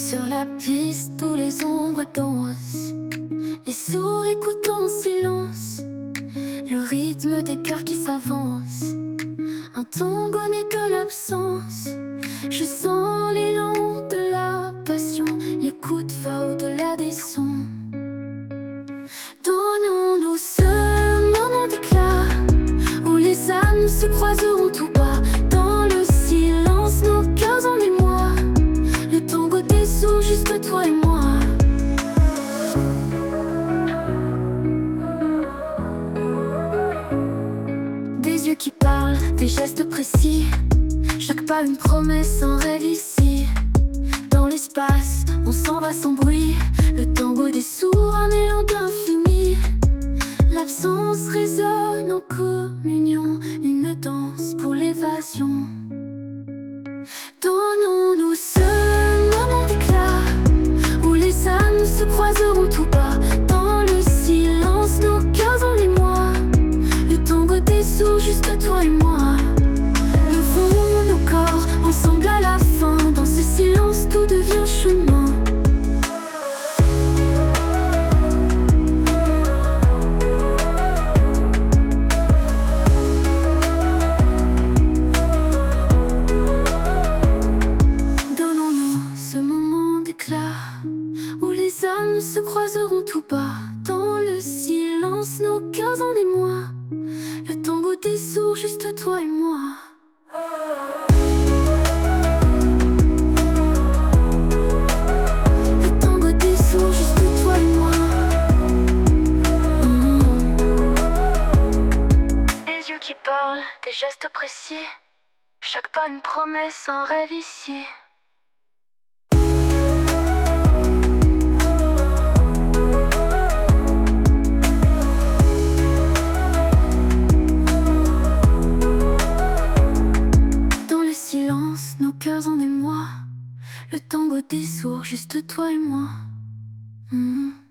Sur la piste, tous les ombres dansent. Les sourds écoutent en silence le rythme des cœurs qui s'avancent. Un tango n'est que l'absence. Je sens l'élan de la passion. L'écoute va au-delà des sons. Donnons-nous ce moment d'éclat où les âmes se croiseront tout bas. Dans le silence, nos cœurs en émoi. Le tango des sourds, juste toi et moi. Des yeux qui parlent, des gestes précis. Chaque pas une promesse, un rêve ici. Dans l'espace, on s'en va sans bruit. Le tango des sourds, un élan d'infini. L'absence résonne en communion. Une danse pour l'évasion. Donnons-nous ce moment d'éclat où les âmes se croiseront tout bas. Dans le silence, nos cœurs en émoi. Le tango des sourds, juste toi et moi. Levons nos corps, ensemble à la fin. Dans ce silence, tout devient chemin. Donnons-nous ce moment d'éclat où les âmes se croiseront tout bas. Dans le silence, nos cœurs en émoi. Le tango des sourds, juste toi et moi. Le tango des sourds, juste toi et moi. Des yeux qui parlent, des gestes précis. Chaque pas une promesse, un rêve ici. Nos cœurs en émoi. Le tango des sourds, juste toi et moi.